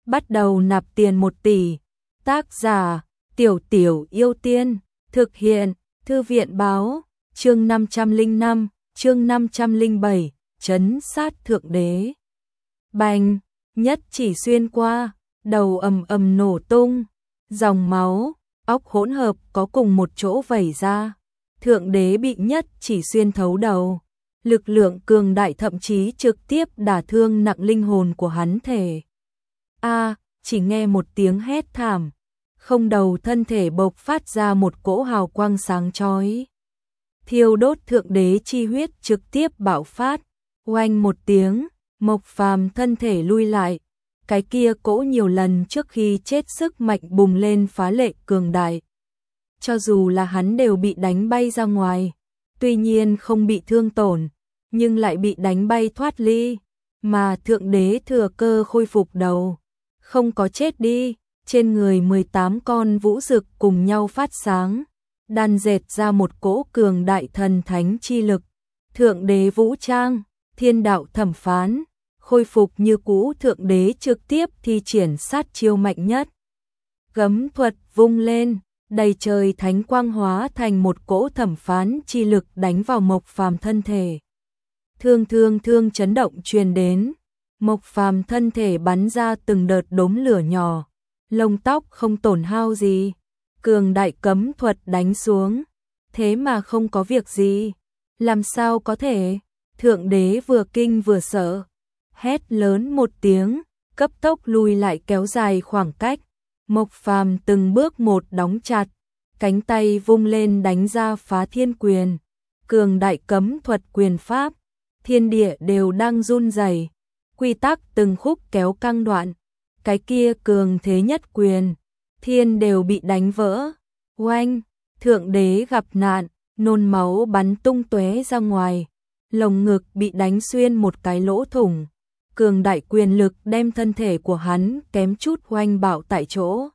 bắt đầu nạp tiền 1 tỷ. Tác giả, Tiểu Tiểu Yêu Tiên, thực hiện, Thư viện báo, chương 505, chương 507, trấn sát thượng đế. Bành, nhất chỉ xuyên qua, đầu ầm ầm nổ tung, dòng máu, óc hỗn hợp có cùng một chỗ vẩy ra. Thượng đế bị nhất chỉ xuyên thấu đầu. Lực lượng cường đại thậm chí trực tiếp đả thương nặng linh hồn của hắn thể. Chỉ nghe một tiếng hét thảm, không đầu thân thể bộc phát ra một cỗ hào quang sáng chói. Thiêu đốt thượng đế chi huyết trực tiếp bạo phát, oanh một tiếng, Mộc Phàm thân thể lui lại. Cái kia cỗ nhiều lần trước khi chết sức mạnh bùng lên phá lệ cường đại. Cho dù là hắn đều bị đánh bay ra ngoài, tuy nhiên không bị thương tổn, nhưng lại bị đánh bay thoát ly, mà thượng đế thừa cơ khôi phục đầu, không có chết đi, trên người 18 con vũ dực cùng nhau phát sáng, đan dệt ra một cỗ cường đại thần thánh chi lực. Thượng đế vũ trang, thiên đạo thẩm phán, khôi phục như cũ, thượng đế trực tiếp thi triển sát chiêu mạnh nhất. Gấm thuật vung lên, đầy trời thánh quang hóa thành một cỗ thẩm phán chi lực đánh vào Mộc Phàm thân thể. Thương chấn động truyền đến, Mộc Phàm thân thể bắn ra từng đợt đốm lửa nhỏ, lông tóc không tổn hao gì. Cường đại cấm thuật đánh xuống, thế mà không có việc gì. Làm sao có thể? Thượng đế vừa kinh vừa sợ, hét lớn một tiếng, cấp tốc lùi lại kéo dài khoảng cách. Mộc Phàm từng bước một đóng chặt, cánh tay vung lên đánh ra phá thiên quyền, cường đại cấm thuật quyền pháp, thiên địa đều đang run rẩy, quy tắc từng khúc kéo căng đoạn, cái kia cường thế nhất quyền, thiên đều bị đánh vỡ. Oanh, thượng đế gặp nạn, nôn máu bắn tung tóe ra ngoài, lồng ngực bị đánh xuyên một cái lỗ thủng. Cường đại quyền lực đem thân thể của hắn kém chút oanh bạo tại chỗ.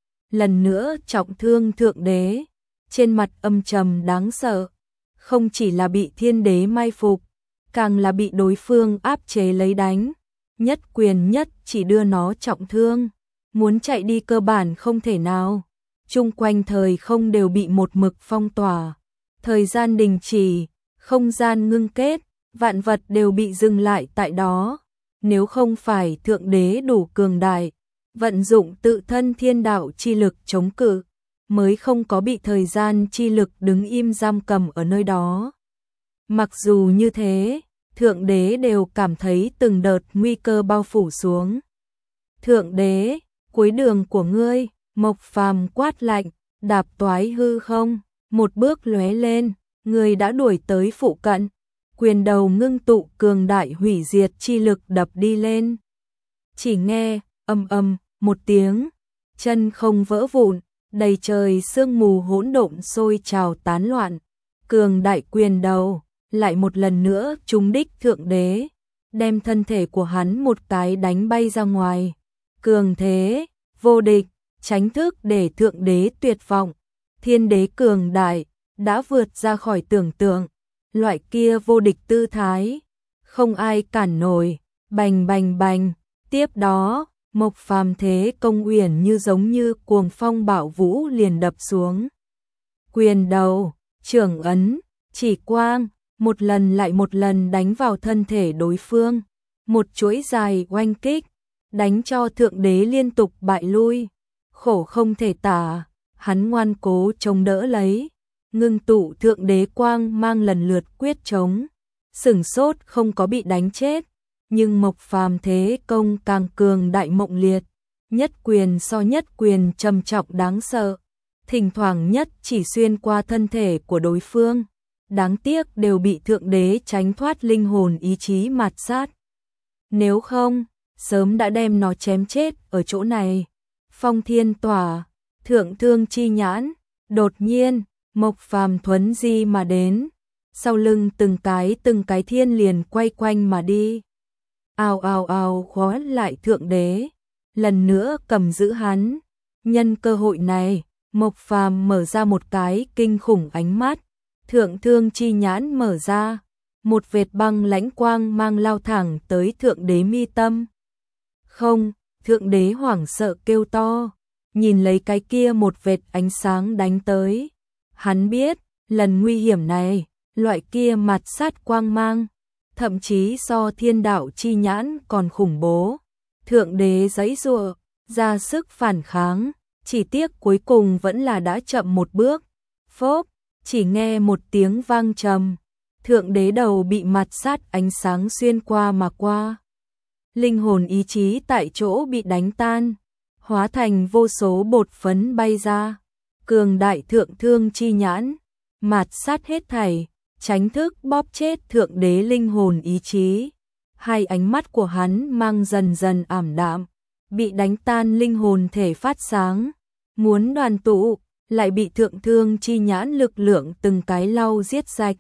Lần nữa trọng thương thượng đế, trên mặt âm trầm đáng sợ, không chỉ là bị thiên đế mai phục, càng là bị đối phương áp chế lấy đánh, nhất quyền nhất chỉ đưa nó trọng thương, muốn chạy đi cơ bản không thể nào. Chung quanh thời không đều bị một mực phong tỏa, thời gian đình chỉ, không gian ngưng kết, vạn vật đều bị dừng lại tại đó. Nếu không phải thượng đế đủ cường đại, vận dụng tự thân thiên đạo chi lực chống cự, mới không có bị thời gian chi lực đứng im giam cầm ở nơi đó. Mặc dù như thế, thượng đế đều cảm thấy từng đợt nguy cơ bao phủ xuống. Thượng đế, cuối đường của ngươi, Mộc Phàm quát lạnh, đạp toái hư không, một bước lóe lên, người đã đuổi tới phụ cận. Quyền đầu ngưng tụ cường đại hủy diệt chi lực đập đi lên. Chỉ nghe, ầm ầm, một tiếng, chân không vỡ vụn, đầy trời sương mù hỗn độn sôi trào tán loạn. Cường đại quyền đầu, lại một lần nữa trúng đích thượng đế, đem thân thể của hắn một cái đánh bay ra ngoài. Cường thế, vô địch, tránh thức để thượng đế tuyệt vọng. Thiên đế cường đại, đã vượt ra khỏi tưởng tượng. Loại kia vô địch tư thái, không ai cản nổi, bành bành bành. Tiếp đó, Mộc Phàm thế công uyển như giống như cuồng phong bạo vũ liền đập xuống. Quyền đầu, trưởng ấn, chỉ quang, một lần lại một lần đánh vào thân thể đối phương. Một chuỗi dài oanh kích, đánh cho thượng đế liên tục bại lui. Khổ không thể tả, hắn ngoan cố chống đỡ lấy. Ngưng tụ thượng đế quang mang lần lượt quyết chống, sửng sốt không có bị đánh chết, nhưng Mộc Phàm thế công càng cường đại mộng liệt, nhất quyền so nhất quyền trầm trọng đáng sợ, thỉnh thoảng nhất chỉ xuyên qua thân thể của đối phương, đáng tiếc đều bị thượng đế tránh thoát linh hồn ý chí mạt sát. Nếu không, sớm đã đem nó chém chết ở chỗ này. Phong thiên tỏa, thượng thương chi nhãn, đột nhiên Mộc Phàm thuấn di mà đến, sau lưng từng cái thiên liền quay quanh mà đi. Ào ào ào khóa lại thượng đế, lần nữa cầm giữ hắn. Nhân cơ hội này, Mộc Phàm mở ra một cái kinh khủng ánh mắt, thượng thương chi nhãn mở ra, một vệt băng lãnh quang mang lao thẳng tới thượng đế mi tâm. Không, Thượng đế hoảng sợ kêu to, nhìn lấy cái kia một vệt ánh sáng đánh tới. Hắn biết, lần nguy hiểm này, loại kia mạt sát quang mang, thậm chí so thiên đạo chi nhãn còn khủng bố. Thượng đế giãy giụa, ra sức phản kháng, chỉ tiếc cuối cùng vẫn là đã chậm một bước. Phốp, chỉ nghe một tiếng vang trầm, thượng đế đầu bị mạt sát ánh sáng xuyên qua mà qua. Linh hồn ý chí tại chỗ bị đánh tan, hóa thành vô số bột phấn bay ra. Cường đại thượng thương chi nhãn, mạt sát hết thảy, tránh thức bóp chết thượng đế linh hồn ý chí. Hai ánh mắt của hắn mang dần dần ảm đạm, bị đánh tan linh hồn thể phát sáng, muốn đoàn tụ, lại bị thượng thương chi nhãn lực lượng từng cái lau giết sạch.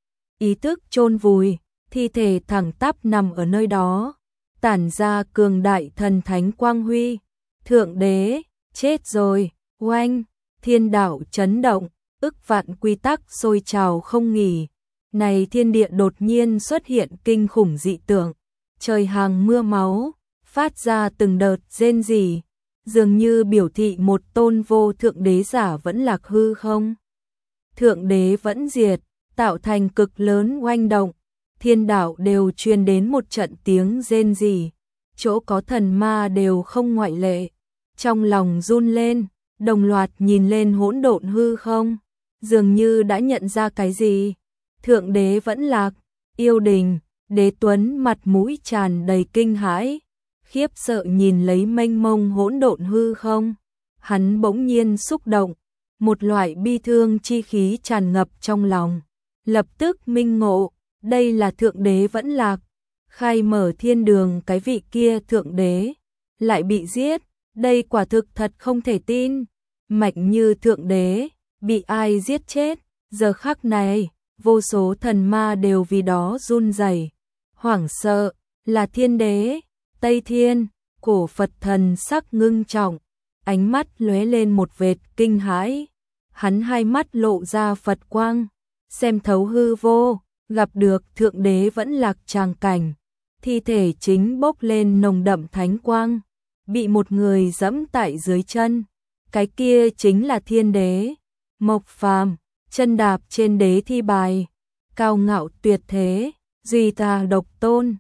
Ý thức chôn vùi, thi thể thẳng tắp nằm ở nơi đó, tản ra cường đại thần thánh quang huy. Thượng đế, chết rồi, oanh, thiên đạo chấn động, ức vạn quy tắc sôi trào không nghỉ. Này thiên địa đột nhiên xuất hiện kinh khủng dị tượng, trời hàng mưa máu, phát ra từng đợt rên rỉ, dường như biểu thị một tôn vô thượng đế giả vẫn lạc hư không. Thượng đế vẫn diệt, tạo thành cực lớn oanh động, thiên đạo đều truyền đến một trận tiếng rên rỉ, chỗ có thần ma đều không ngoại lệ. Trong lòng run lên, đồng loạt nhìn lên hỗn độn hư không, dường như đã nhận ra cái gì. Thượng đế vẫn lạc, yêu đình, đế tuấn mặt mũi tràn đầy kinh hãi, khiếp sợ nhìn lấy mênh mông hỗn độn hư không. Hắn bỗng nhiên xúc động, một loại bi thương chi khí tràn ngập trong lòng, lập tức minh ngộ, đây là thượng đế vẫn lạc, khai mở thiên đường cái vị kia thượng đế, lại bị giết, đây quả thực thật không thể tin. Mạnh như thượng đế, bị ai giết chết, giờ khắc này, vô số thần ma đều vì đó run rẩy, hoảng sợ, là thiên đế, Tây Thiên, cổ Phật thần sắc ngưng trọng, ánh mắt lóe lên một vệt kinh hãi, hắn hai mắt lộ ra Phật quang, xem thấu hư vô, gặp được thượng đế vẫn lạc tràng cảnh, thi thể chính bốc lên nồng đậm thánh quang, bị một người giẫm tại dưới chân, cái kia chính là thiên đế, Mộc Phàm, chân đạp trên đế thi bài, cao ngạo tuyệt thế, duy tà độc tôn,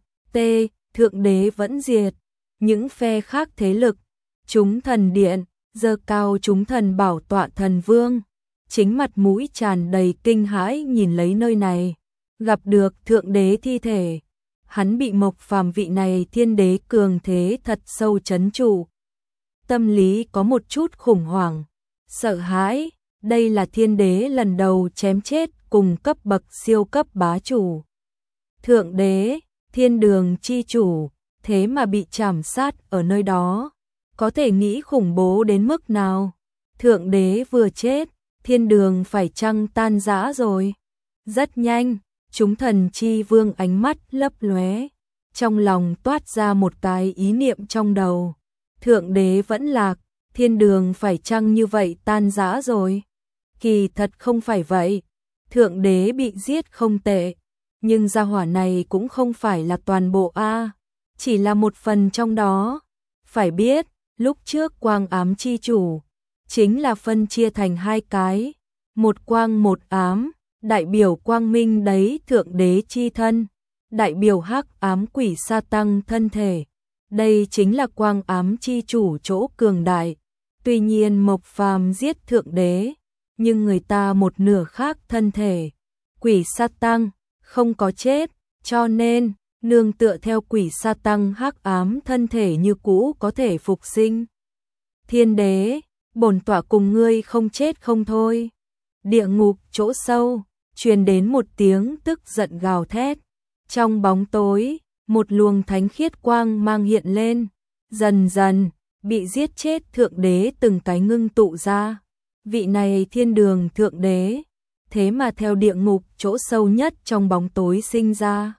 thượng đế vẫn diệt, những phe khác thế lực, chúng thần điện, giơ cao chúng thần bảo tọa thần vương, chính mặt mũi tràn đầy kinh hãi nhìn lấy nơi này, gặp được thượng đế thi thể, hắn bị Mộc Phàm vị này thiên đế cường thế thật sâu chấn trụ. Tâm lý có một chút khủng hoảng, sợ hãi, đây là thiên đế lần đầu chém chết cùng cấp bậc siêu cấp bá chủ. Thượng đế, thiên đường chi chủ, thế mà bị trảm sát ở nơi đó, có thể nghĩ khủng bố đến mức nào. Thượng đế vừa chết, thiên đường phải chăng tan rã rồi. Rất nhanh, chúng thần chi vương ánh mắt lấp lóe, trong lòng toát ra một cái ý niệm trong đầu. Thượng đế vẫn lạc, thiên đường phải chăng như vậy tan rã rồi? Kỳ thật không phải vậy, thượng đế bị giết không tệ, nhưng gia hỏa này cũng không phải là toàn bộ a, chỉ là một phần trong đó. Phải biết, lúc trước quang ám chi chủ, chính là phân chia thành hai cái, một quang một ám, đại biểu quang minh đấy thượng đế chi thân, đại biểu hắc ám quỷ sa tăng thân thể. Đây chính là quang ám chi chủ chỗ cường đại. Tuy nhiên Mộc Phàm giết thượng đế, nhưng người ta một nửa khác thân thể, quỷ sa tăng, không có chết, cho nên, nương tựa theo quỷ sa tăng hắc ám thân thể như cũ có thể phục sinh. Thiên đế, bổn tọa cùng ngươi không chết không thôi. Địa ngục chỗ sâu, truyền đến một tiếng tức giận gào thét. Trong bóng tối, một luồng thánh khiết quang mang hiện lên, dần dần, bị giết chết thượng đế từng cái ngưng tụ ra. Vị này thiên đường thượng đế, thế mà theo địa ngục chỗ sâu nhất trong bóng tối sinh ra.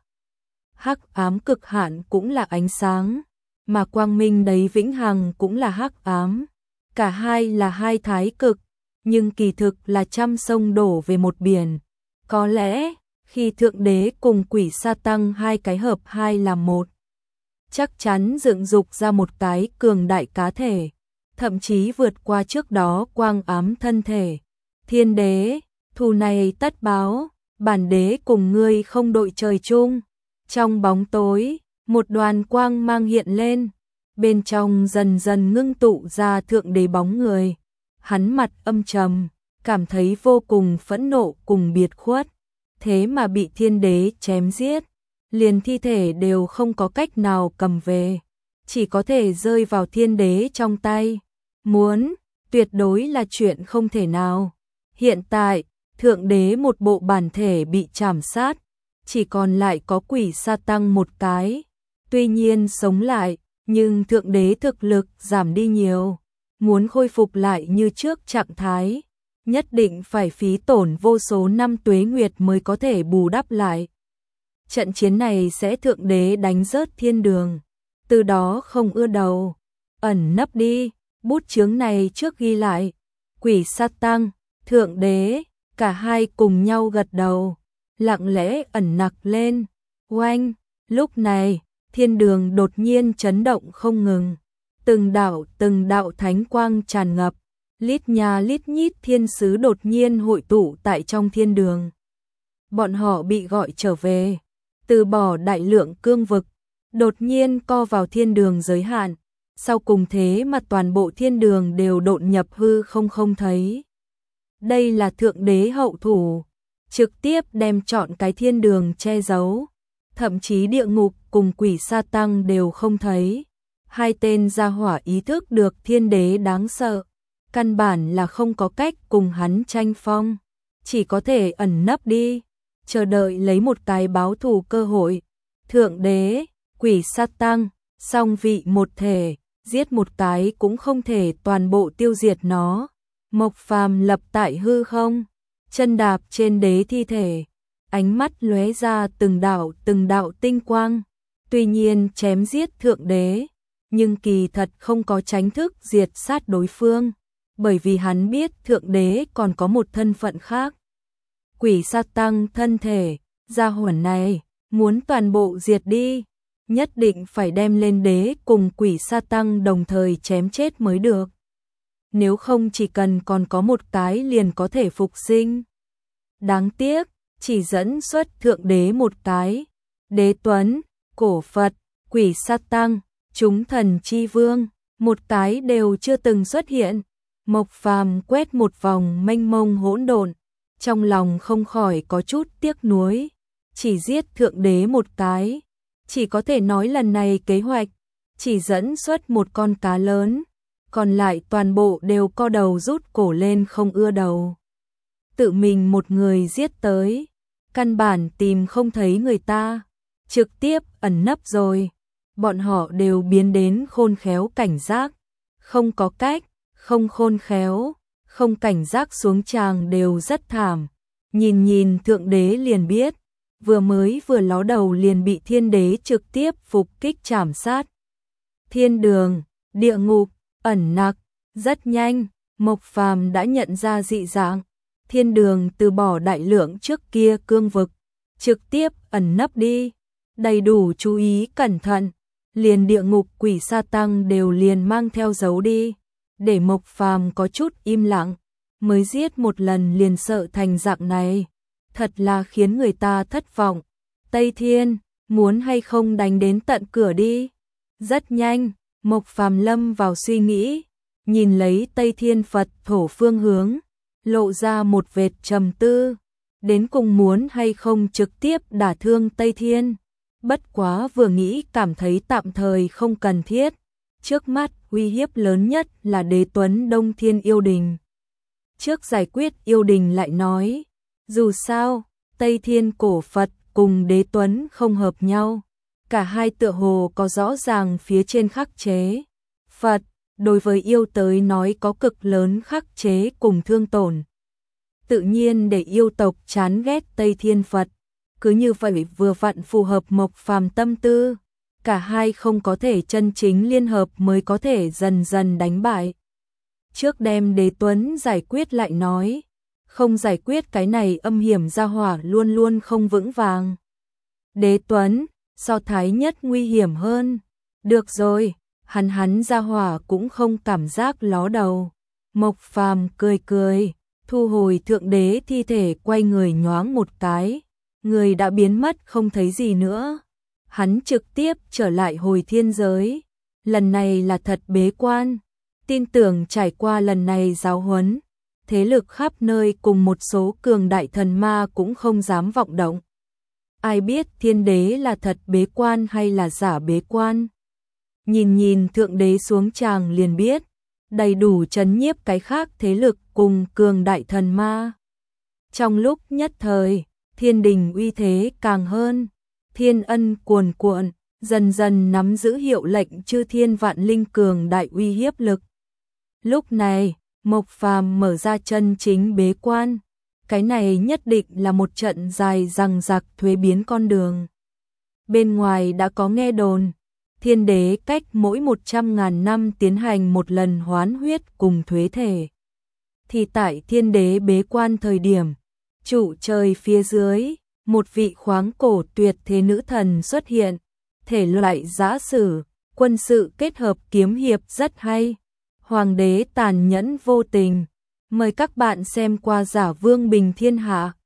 Hắc ám cực hạn cũng là ánh sáng, mà quang minh đấy vĩnh hằng cũng là hắc ám. Cả hai là hai thái cực, nhưng kỳ thực là trăm sông đổ về một biển. Có lẽ, khi thượng đế cùng quỷ sa tăng hai cái hợp hai làm một, chắc chắn dựng dục ra một cái cường đại cá thể, thậm chí vượt qua trước đó quang ám thân thể. Thiên đế, thù này tất báo, bản đế cùng ngươi không đội trời chung. Trong bóng tối, một đoàn quang mang hiện lên, bên trong dần dần ngưng tụ ra thượng đế bóng người. Hắn mặt âm trầm, cảm thấy vô cùng phẫn nộ cùng biệt khuất, thế mà bị thiên đế chém giết, liền thi thể đều không có cách nào cầm về, chỉ có thể rơi vào thiên đế trong tay. Muốn, tuyệt đối là chuyện không thể nào. Hiện tại, thượng đế một bộ bản thể bị chảm sát, chỉ còn lại có quỷ sa tăng một cái. Tuy nhiên sống lại, nhưng thượng đế thực lực giảm đi nhiều. Muốn khôi phục lại như trước trạng thái, nhất định phải phí tổn vô số năm tuế nguyệt mới có thể bù đắp lại. Trận chiến này sẽ thượng đế đánh rớt thiên đường, từ đó không ưa đầu. Ẩn nấp đi, bút chướng này trước ghi lại. Quỷ sa tăng, thượng đế, cả hai cùng nhau gật đầu, lặng lẽ ẩn nặc lên. Oanh, lúc này, thiên đường đột nhiên chấn động không ngừng. Từng đạo thánh quang tràn ngập, lít nha lít nhít thiên sứ đột nhiên hội tụ tại trong thiên đường. Bọn họ bị gọi trở về, từ bỏ đại lượng cương vực, đột nhiên co vào thiên đường giới hạn, sau cùng thế mà toàn bộ thiên đường đều độn nhập hư không thấy. Đây là thượng đế hậu thủ, trực tiếp đem trọn cái thiên đường che giấu, thậm chí địa ngục cùng quỷ sa tăng đều không thấy. Hai tên gia hỏa ý thức được thiên đế đáng sợ, căn bản là không có cách cùng hắn tranh phong, chỉ có thể ẩn nấp đi, chờ đợi lấy một cái báo thù cơ hội. Thượng đế, quỷ sa tăng, song vị một thể, giết một cái cũng không thể toàn bộ tiêu diệt nó. Mộc Phàm lập tại hư không, chân đạp trên đế thi thể, ánh mắt lóe ra từng đạo tinh quang. Tuy nhiên chém giết thượng đế, nhưng kỳ thật không có tránh thức diệt sát đối phương, bởi vì hắn biết thượng đế còn có một thân phận khác. Quỷ sa tăng thân thể, gia hỏa này, muốn toàn bộ diệt đi, nhất định phải đem lên đế cùng quỷ sa tăng đồng thời chém chết mới được. Nếu không chỉ cần còn có một cái liền có thể phục sinh. Đáng tiếc, chỉ dẫn xuất thượng đế một cái. Đế Tuấn, Cổ Phật, quỷ sa tăng, chúng thần chi vương, một cái đều chưa từng xuất hiện. Mộc Phàm quét một vòng mênh mông hỗn độn, trong lòng không khỏi có chút tiếc nuối, chỉ giết thượng đế một cái, chỉ có thể nói lần này kế hoạch chỉ dẫn xuất một con cá lớn, còn lại toàn bộ đều co đầu rút cổ lên không ưa đầu. Tự mình một người giết tới, căn bản tìm không thấy người ta, trực tiếp ẩn nấp rồi. Bọn họ đều biến đến khôn khéo cảnh giác, không có cách, không khôn khéo, không cảnh giác xuống tràng đều rất thảm. Nhìn thượng đế liền biết, vừa ló đầu liền bị thiên đế trực tiếp phục kích chảm sát. Thiên đường, địa ngục, ẩn nặc, rất nhanh, Mộc Phàm đã nhận ra dị dạng. Thiên đường từ bỏ đại lượng trước kia cương vực, trực tiếp ẩn nấp đi, đầy đủ chú ý cẩn thận. Liền địa ngục quỷ sa tăng đều liền mang theo dấu đi, để Mộc Phàm có chút im lặng, mới giết một lần liền sợ thành dạng này, thật là khiến người ta thất vọng. Tây Thiên, muốn hay không đánh đến tận cửa đi? Rất nhanh, Mộc Phàm lâm vào suy nghĩ, nhìn lấy Tây Thiên Phật thổ phương hướng, lộ ra một vệt trầm tư, đến cùng muốn hay không trực tiếp đả thương Tây Thiên. Bất quá vừa nghĩ cảm thấy tạm thời không cần thiết, trước mắt uy hiếp lớn nhất là Đế Tuấn Đông Thiên yêu đình. Trước giải quyết yêu đình lại nói, dù sao, Tây Thiên Cổ Phật cùng Đế Tuấn không hợp nhau, cả hai tựa hồ có rõ ràng phía trên khắc chế. Phật, đối với yêu tới nói có cực lớn khắc chế cùng thương tổn. Tự nhiên để yêu tộc chán ghét Tây Thiên Phật. Cứ như vậy vừa vặn phù hợp Mộc Phàm tâm tư, cả hai không có thể chân chính liên hợp mới có thể dần dần đánh bại. Trước đem Đế Tuấn giải quyết lại nói, không giải quyết cái này âm hiểm gia hỏa luôn luôn không vững vàng. Đế Tuấn, so Thái Nhất nguy hiểm hơn, Được rồi, hắn ra hỏa cũng không cảm giác ló đầu. Mộc Phàm cười cười, thu hồi thượng đế thi thể, quay người nhoáng một cái, người đã biến mất không thấy gì nữa. Hắn trực tiếp trở lại hồi thiên giới, lần này là thật bế quan, tin tưởng trải qua lần này giáo huấn, thế lực khắp nơi cùng một số cường đại thần ma cũng không dám vọng động. Ai biết thiên đế là thật bế quan hay là giả bế quan? Nhìn thượng đế xuống tràng liền biết, đầy đủ trấn nhiếp cái khác thế lực cùng cường đại thần ma. Trong lúc nhất thời, thiên đình uy thế càng hơn, thiên ân cuồn cuộn, dần dần nắm giữ hiệu lệnh chư thiên vạn linh cường đại uy hiếp lực. Lúc này, Mộc Phàm mở ra chân chính bế quan, cái này nhất định là một trận dài dằng dặc thuế biến con đường. Bên ngoài đã có nghe đồn, thiên đế cách mỗi 100.000 năm tiến hành một lần hoán huyết cùng thuế thể. Thì tại thiên đế bế quan thời điểm, trụ trời phía dưới, một vị khoáng cổ tuyệt thế nữ thần xuất hiện, thể loại giã sử, quân sự kết hợp kiếm hiệp rất hay. Hoàng đế tàn nhẫn vô tình, mời các bạn xem qua Giả Vương Bình Thiên Hạ.